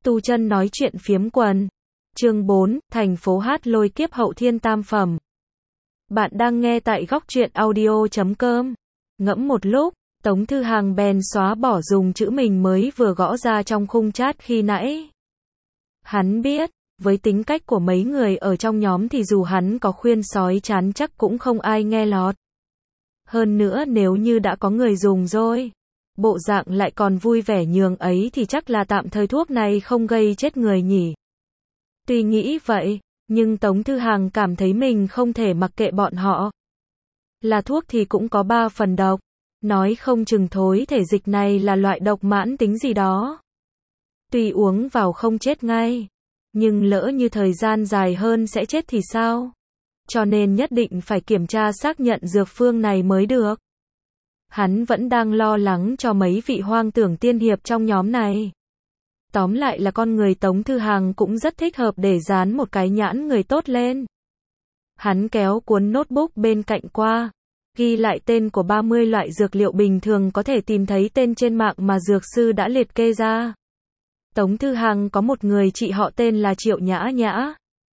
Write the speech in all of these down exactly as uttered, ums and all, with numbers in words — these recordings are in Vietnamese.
Tu chân nói chuyện phiếm quần. Chương bốn, thành phố hát lôi kiếp hậu thiên tam phẩm. Bạn đang nghe tại góc truyện audio chấm com. Ngẫm một lúc, Tống Thư Hàng bèn xóa bỏ dùng chữ mình mới vừa gõ ra trong khung chat khi nãy. Hắn biết, với tính cách của mấy người ở trong nhóm thì dù hắn có khuyên sói chán chắc cũng không ai nghe lọt. Hơn nữa nếu như đã có người dùng rồi, bộ dạng lại còn vui vẻ nhường ấy thì chắc là tạm thời thuốc này không gây chết người nhỉ. Tuy nghĩ vậy, nhưng Tống Thư Hàng cảm thấy mình không thể mặc kệ bọn họ. Là thuốc thì cũng có ba phần độc, nói không chừng thối thể dịch này là loại độc mãn tính gì đó. Tuy uống vào không chết ngay, nhưng lỡ như thời gian dài hơn sẽ chết thì sao? Cho nên nhất định phải kiểm tra xác nhận dược phương này mới được. Hắn vẫn đang lo lắng cho mấy vị hoang tưởng tiên hiệp trong nhóm này. Tóm lại là con người Tống Thư Hàng cũng rất thích hợp để dán một cái nhãn người tốt lên. Hắn kéo cuốn notebook bên cạnh qua, ghi lại tên của ba mươi loại dược liệu bình thường có thể tìm thấy tên trên mạng mà dược sư đã liệt kê ra. Tống Thư Hàng có một người chị họ tên là Triệu Nhã Nhã.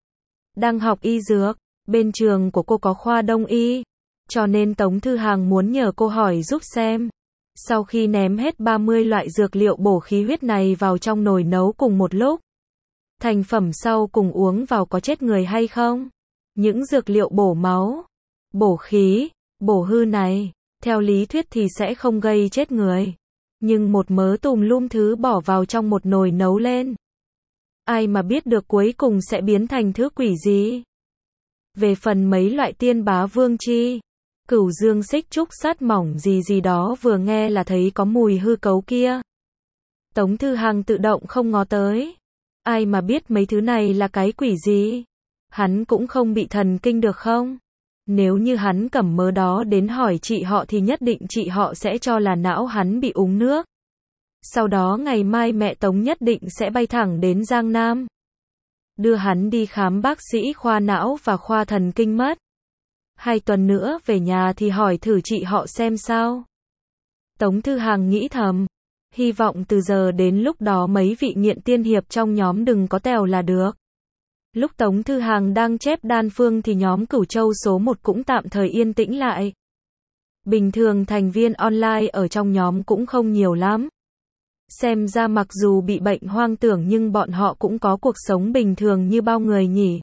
Đang học y dược, bên trường của cô có khoa đông y, cho nên Tống Thư Hàng muốn nhờ cô hỏi giúp xem. Sau khi ném hết ba mươi loại dược liệu bổ khí huyết này vào trong nồi nấu cùng một lúc, thành phẩm sau cùng uống vào có chết người hay không? Những dược liệu bổ máu, bổ khí, bổ hư này, theo lý thuyết thì sẽ không gây chết người. Nhưng một mớ tùm lum thứ bỏ vào trong một nồi nấu lên, ai mà biết được cuối cùng sẽ biến thành thứ quỷ gì? Về phần mấy loại tiên bá vương chi, cửu dương xích trúc sát mỏng gì gì đó vừa nghe là thấy có mùi hư cấu kia. Tống Thư Hàng tự động không ngó tới. Ai mà biết mấy thứ này là cái quỷ gì? Hắn cũng không bị thần kinh được không? Nếu như hắn cầm mớ đó đến hỏi chị họ thì nhất định chị họ sẽ cho là não hắn bị uống nước. Sau đó ngày mai mẹ Tống nhất định sẽ bay thẳng đến Giang Nam, đưa hắn đi khám bác sĩ khoa não và khoa thần kinh mất. Hai tuần nữa về nhà thì hỏi thử chị họ xem sao. Tống Thư Hàng nghĩ thầm, hy vọng từ giờ đến lúc đó mấy vị nghiện tiên hiệp trong nhóm đừng có tèo là được. Lúc Tống Thư Hàng đang chép đan phương thì nhóm Cửu Châu số một cũng tạm thời yên tĩnh lại. Bình thường thành viên online ở trong nhóm cũng không nhiều lắm. Xem ra mặc dù bị bệnh hoang tưởng nhưng bọn họ cũng có cuộc sống bình thường như bao người nhỉ.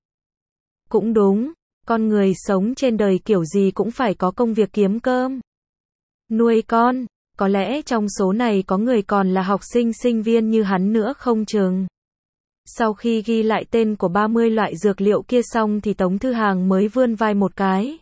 Cũng đúng, con người sống trên đời kiểu gì cũng phải có công việc kiếm cơm, nuôi con. Có lẽ trong số này có người còn là học sinh sinh viên như hắn nữa không chừng. Sau khi ghi lại tên của ba mươi loại dược liệu kia xong thì Tống Thư Hàng mới vươn vai một cái.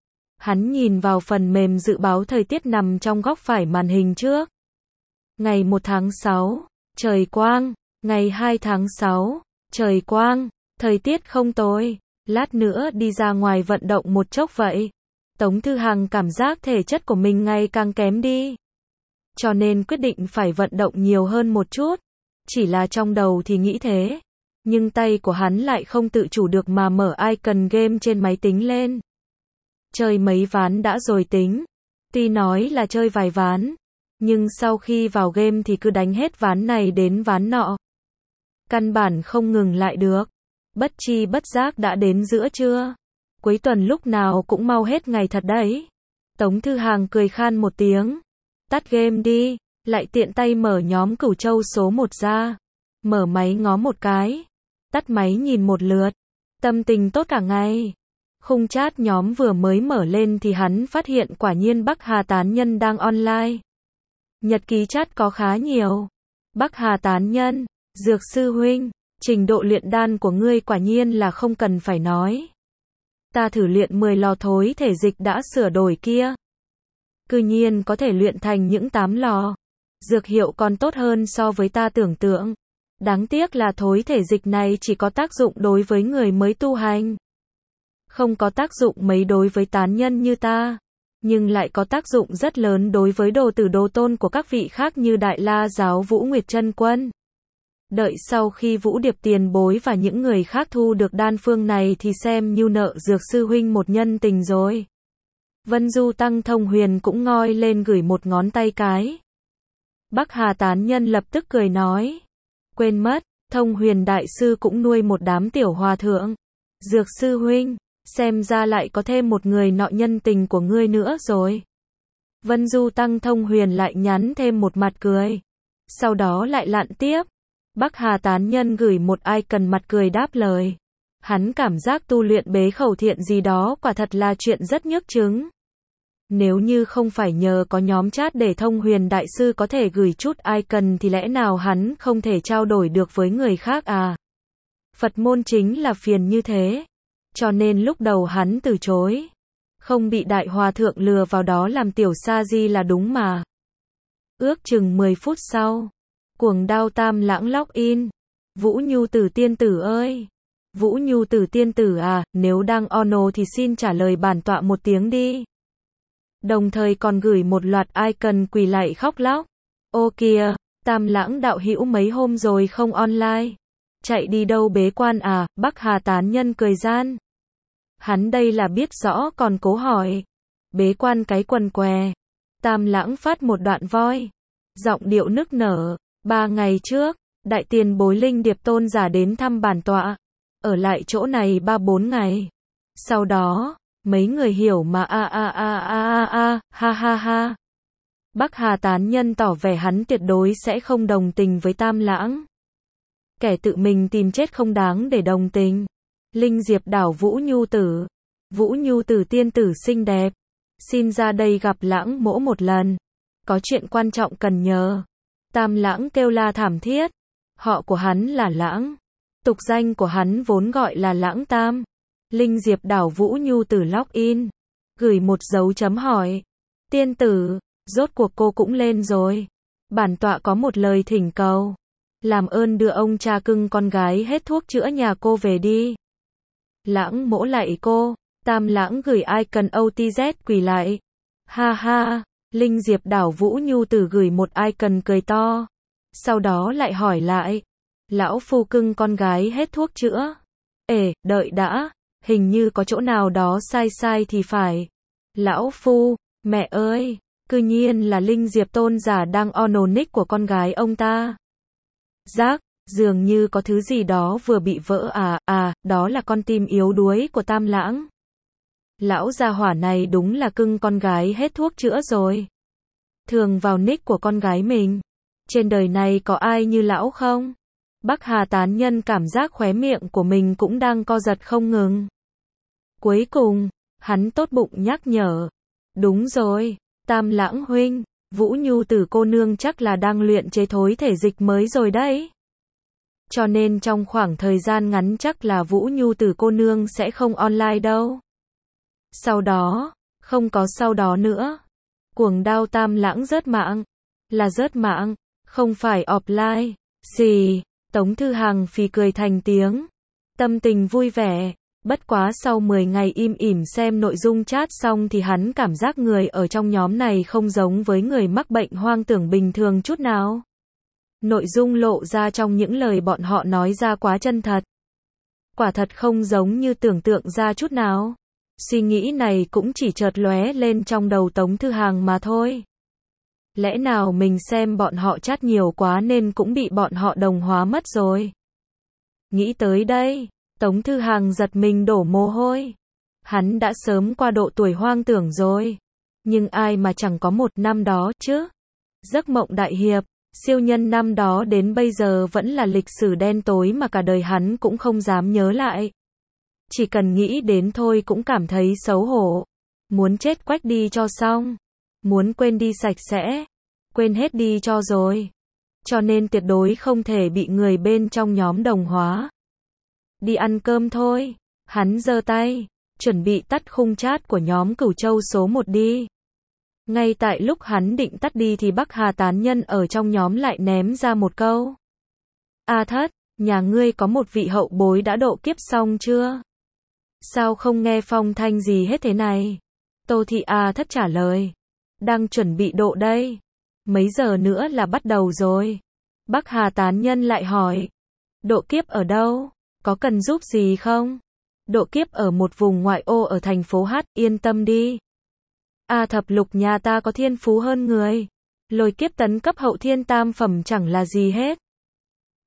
Hắn nhìn vào phần mềm dự báo thời tiết nằm trong góc phải màn hình trước. Ngày một tháng sáu, trời quang. Ngày hai tháng sáu, trời quang. Thời tiết không tồi. Lát nữa đi ra ngoài vận động một chốc vậy. Tống Thư Hàng cảm giác thể chất của mình ngày càng kém đi, cho nên quyết định phải vận động nhiều hơn một chút. Chỉ là trong đầu thì nghĩ thế, nhưng tay của hắn lại không tự chủ được mà mở icon game trên máy tính lên. Chơi mấy ván đã rồi tính. Tuy nói là chơi vài ván, nhưng sau khi vào game thì cứ đánh hết ván này đến ván nọ. Căn bản không ngừng lại được. Bất chi bất giác đã đến giữa trưa. Cuối tuần lúc nào cũng mau hết ngày thật đấy. Tống Thư Hàng cười khan một tiếng. Tắt game đi, lại tiện tay mở nhóm Cửu Châu số một ra. Mở máy ngó một cái. Tắt máy nhìn một lượt. Tâm tình tốt cả ngày. Khung chat nhóm vừa mới mở lên thì hắn phát hiện quả nhiên Bắc Hà Tán Nhân đang online. Nhật ký chat có khá nhiều. Bắc Hà Tán Nhân, Dược sư huynh, trình độ luyện đan của ngươi quả nhiên là không cần phải nói. Ta thử luyện mười lò thối thể dịch đã sửa đổi kia, cư nhiên có thể luyện thành những tám lò. Dược hiệu còn tốt hơn so với ta tưởng tượng. Đáng tiếc là thối thể dịch này chỉ có tác dụng đối với người mới tu hành, không có tác dụng mấy đối với tán nhân như ta, nhưng lại có tác dụng rất lớn đối với đồ tử đồ tôn của các vị khác như Đại La giáo Vũ Nguyệt Chân Quân. Đợi sau khi Vũ Điệp tiền bối và những người khác thu được đan phương này thì xem như nợ Dược sư huynh một nhân tình rồi. Vân Du Tăng Thông Huyền cũng ngoi lên gửi một ngón tay cái. Bắc Hà Tán Nhân lập tức cười nói. Quên mất, Thông Huyền Đại Sư cũng nuôi một đám tiểu hòa thượng. Dược sư huynh, xem ra lại có thêm một người nọ nhân tình của ngươi nữa rồi. Vân Du Tăng Thông Huyền lại nhắn thêm một mặt cười. Sau đó lại lặn tiếp. Bắc Hà tán nhân gửi một icon mặt cười đáp lời. Hắn cảm giác tu luyện bế khẩu thiện gì đó quả thật là chuyện rất nhức chứng. Nếu như không phải nhờ có nhóm chat để Thông Huyền Đại Sư có thể gửi chút icon thì lẽ nào hắn không thể trao đổi được với người khác à? Phật môn chính là phiền như thế. Cho nên lúc đầu hắn từ chối. Không bị đại hòa thượng lừa vào đó làm tiểu sa di là đúng mà. Ước chừng mười phút sau. Cuồng Đao Tam Lãng login. Vũ Nhu Tử tiên tử ơi! Vũ Nhu Tử tiên tử à, nếu đang ono thì xin trả lời bản tọa một tiếng đi. Đồng thời còn gửi một loạt icon quỳ lạy khóc lóc. Ô kìa, Tam Lãng đạo hữu mấy hôm rồi không online. Chạy đi đâu bế quan à? Bắc Hà tán nhân cười gian. Hắn đây là biết rõ còn cố hỏi. Bế quan cái quần què. Tam Lãng phát một đoạn voi. Giọng điệu nức nở. Ba ngày trước, đại tiền bối Linh Điệp tôn giả đến thăm bản tọa. Ở lại chỗ này ba bốn ngày. Sau đó, mấy người hiểu mà a a a a a a, ha ha ha. Bắc Hà tán nhân tỏ vẻ hắn tuyệt đối sẽ không đồng tình với Tam Lãng. Kẻ tự mình tìm chết không đáng để đồng tình. Linh Diệp đảo Vũ Nhu Tử. Vũ Nhu Tử tiên tử xinh đẹp. Xin ra đây gặp Lãng mỗ một lần. Có chuyện quan trọng cần nhờ. Tam Lãng kêu la thảm thiết. Họ của hắn là Lãng. Tục danh của hắn vốn gọi là Lãng Tam. Linh Diệp đảo Vũ Nhu Tử login. Gửi một dấu chấm hỏi. Tiên tử, rốt cuộc cô cũng lên rồi. Bản tọa có một lời thỉnh cầu. Làm ơn đưa ông cha cưng con gái hết thuốc chữa nhà cô về đi. Lãng mỗ lạy cô. Tam Lãng gửi icon o tê zét quỳ lại. Ha ha. Linh Diệp đảo Vũ Nhu Tử gửi một icon cười to. Sau đó lại hỏi lại. Lão phu cưng con gái hết thuốc chữa. Ê, đợi đã. Hình như có chỗ nào đó sai sai thì phải. Lão phu, mẹ ơi. Cư nhiên là Linh Diệp tôn giả đang ono nick của con gái ông ta. Giác, dường như có thứ gì đó vừa bị vỡ à, à, đó là con tim yếu đuối của Tam Lãng. Lão gia hỏa này đúng là cưng con gái hết thuốc chữa rồi. Thường vào nick của con gái mình. Trên đời này có ai như lão không? Bắc Hà tán nhân cảm giác khóe miệng của mình cũng đang co giật không ngừng. Cuối cùng, hắn tốt bụng nhắc nhở. Đúng rồi, Tam Lãng huynh, Vũ Nhu Tử cô nương chắc là đang luyện chế thối thể dịch mới rồi đấy. Cho nên trong khoảng thời gian ngắn chắc là Vũ Nhu Tử cô nương sẽ không online đâu. Sau đó, không có sau đó nữa. Cuồng Đao Tam Lãng rớt mạng. Là rớt mạng, không phải offline. Xì, Tống Thư Hằng phì cười thành tiếng. Tâm tình vui vẻ. Bất quá sau mười ngày im ỉm xem nội dung chat xong thì hắn cảm giác người ở trong nhóm này không giống với người mắc bệnh hoang tưởng bình thường chút nào. Nội dung lộ ra trong những lời bọn họ nói ra quá chân thật. Quả thật không giống như tưởng tượng ra chút nào. Suy nghĩ này cũng chỉ chợt lóe lên trong đầu Tống Thư Hằng mà thôi. Lẽ nào mình xem bọn họ chat nhiều quá nên cũng bị bọn họ đồng hóa mất rồi. Nghĩ tới đây, Tống Thư Hằng giật mình đổ mồ hôi. Hắn đã sớm qua độ tuổi hoang tưởng rồi. Nhưng ai mà chẳng có một năm đó chứ. Giấc mộng đại hiệp, siêu nhân năm đó đến bây giờ vẫn là lịch sử đen tối mà cả đời hắn cũng không dám nhớ lại. Chỉ cần nghĩ đến thôi cũng cảm thấy xấu hổ. Muốn chết quách đi cho xong. Muốn quên đi sạch sẽ. Quên hết đi cho rồi. Cho nên tuyệt đối không thể bị người bên trong nhóm đồng hóa. Đi ăn cơm thôi. Hắn giơ tay. Chuẩn bị tắt khung chat của nhóm Cửu Châu số một đi. Ngay tại lúc hắn định tắt đi thì Bắc Hà tán nhân ở trong nhóm lại ném ra một câu. A Thất, nhà ngươi có một vị hậu bối đã độ kiếp xong chưa? Sao không nghe phong thanh gì hết thế này? Tô Thị A Thất trả lời. Đang chuẩn bị độ đây. Mấy giờ nữa là bắt đầu rồi. Bắc Hà tán nhân lại hỏi. Độ kiếp ở đâu? Có cần giúp gì không? Độ kiếp ở một vùng ngoại ô ở thành phố H, yên tâm đi. A Thập Lục nhà ta có thiên phú hơn người. Lôi kiếp tấn cấp hậu thiên tam phẩm chẳng là gì hết.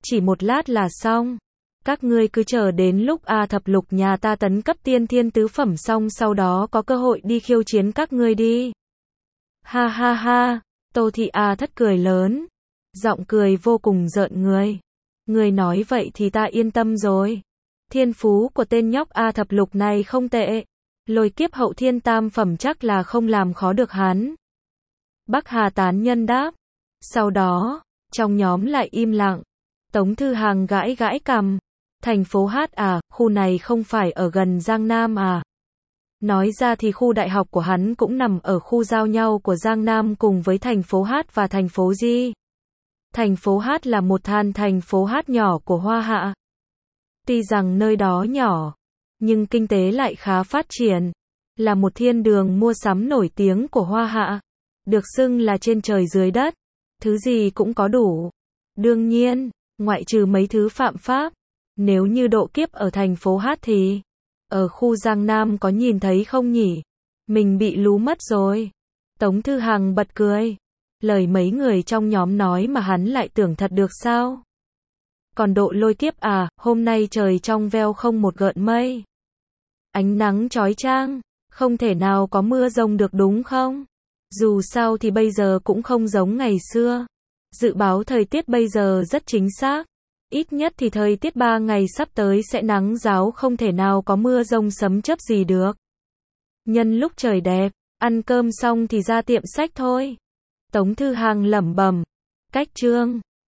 chỉ một lát là xong. Các ngươi cứ chờ đến lúc A thập lục nhà ta tấn cấp tiên thiên tứ phẩm xong sau đó có cơ hội đi khiêu chiến các ngươi đi. Ha ha ha, Tô Thị A thất cười lớn. Giọng cười vô cùng rợn người. Người nói vậy thì ta yên tâm rồi. Thiên phú của tên nhóc A thập lục này không tệ. Lôi kiếp hậu thiên tam phẩm chắc là không làm khó được hắn. Bắc Hà tán nhân đáp. Sau đó, trong nhóm lại im lặng. Tống Thư Hàng gãi gãi cằm. Thành phố Hát à, khu này không phải ở gần Giang Nam à? Nói ra thì khu đại học của hắn cũng nằm ở khu giao nhau của Giang Nam cùng với thành phố Hát và thành phố Di. Thành phố Hát là một than thành phố Hát nhỏ của Hoa Hạ. Tuy rằng nơi đó nhỏ, nhưng kinh tế lại khá phát triển. Là một thiên đường mua sắm nổi tiếng của Hoa Hạ. Được xưng là trên trời dưới đất. Thứ gì cũng có đủ. Đương nhiên, ngoại trừ mấy thứ phạm pháp. Nếu như độ kiếp ở thành phố Hát thì, ở khu Giang Nam có nhìn thấy không nhỉ? Mình bị lú mất rồi. Tống Thư Hằng bật cười. Lời mấy người trong nhóm nói mà hắn lại tưởng thật được sao? Còn độ lôi kiếp à, hôm nay trời trong veo không một gợn mây. Ánh nắng chói chang, không thể nào có mưa rông được đúng không? Dù sao thì bây giờ cũng không giống ngày xưa. Dự báo thời tiết bây giờ rất chính xác. Ít nhất thì thời tiết ba ngày sắp tới sẽ nắng ráo không thể nào có mưa rông sấm chớp gì được. Nhân lúc trời đẹp, ăn cơm xong thì ra tiệm sách thôi. Tống Thư Hàng lẩm bẩm. Cách chương